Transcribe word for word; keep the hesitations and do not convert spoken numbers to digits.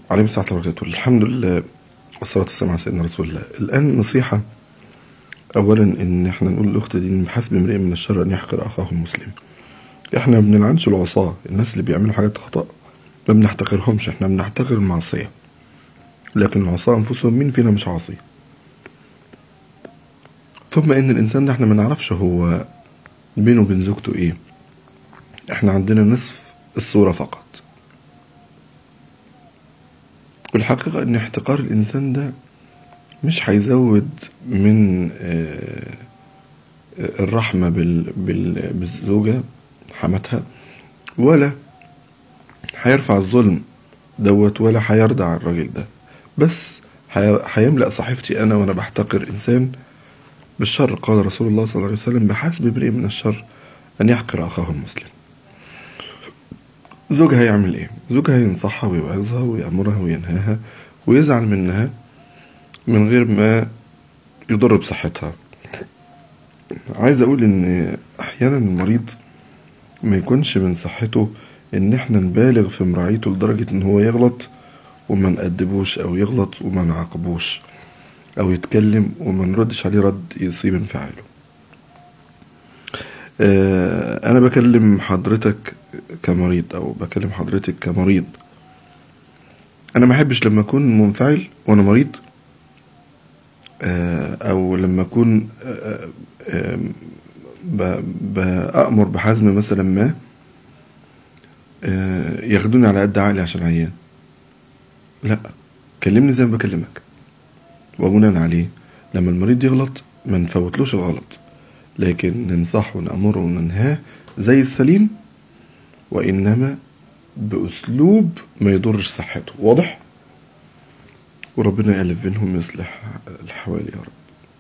عليه الصلاة والسلام. الحمد لله والصلاة والسلام على سيدنا رسول الله. الآن نصيحة، أولا إن إحنا نقول للأخت دي إن بحسب امرئ من الشر أن يحقر أخاه المسلم. إحنا ما بنلعنش العصاة، الناس اللي بيعملوا حاجات خطأ ما بنحتقرهمش، إحنا بنحتقر المعصية، لكن العصاة أنفسهم مين فينا مش عاصي؟ ثم إن الإنسان ده إحنا ما نعرفش هو بينه وبين زوجته إيه، إحنا عندنا نصف الصورة فقط. والحقيقة إن احتقار الإنسان ده مش هيزود من الرحمة بالزوجة حماتها، ولا هيرفع الظلم دوت، ولا هيردع الراجل ده، بس هيملأ صحيفتي أنا وأنا بحتقر إنسان بالشر. قال رسول الله صلى الله عليه وسلم: بحسب امرئ من الشر أن يحقر أخاه المسلم. زوجها هيعمل إيه؟ زوجها ينصحها ويوعظها ويأمرها وينهاها ويزعل منها من غير ما يضر بصحتها. عايز أقول إن أحيانا المريض ما يكونش من صحته إن إحنا نبالغ في مراعيته لدرجة إن هو يغلط وما نأدبوش، أو يغلط وما نعاقبوش، أو يتكلم وما نردش عليه رد يصيب انفعاله. آه أنا بكلم حضرتك كمريض، أو بكلم حضرتك كمريض. أنا ما أحبش لما أكون منفعل وأنا مريض، آه أو لما أكون آه آه بأمر بحزم مثلا ما آه ياخدوني على قد عقلي عشان عيان. لا، كلمني زي ما بكلمك، وبناء عليه لما المريض يغلط ما نفوتلوش الغلط، لكن ننصحه ونأمره وننهاه زي السليم، وإنما بأسلوب ما يضرش صحته. واضح؟ وربنا يألف بينهم ويصلح الحوالي يا رب.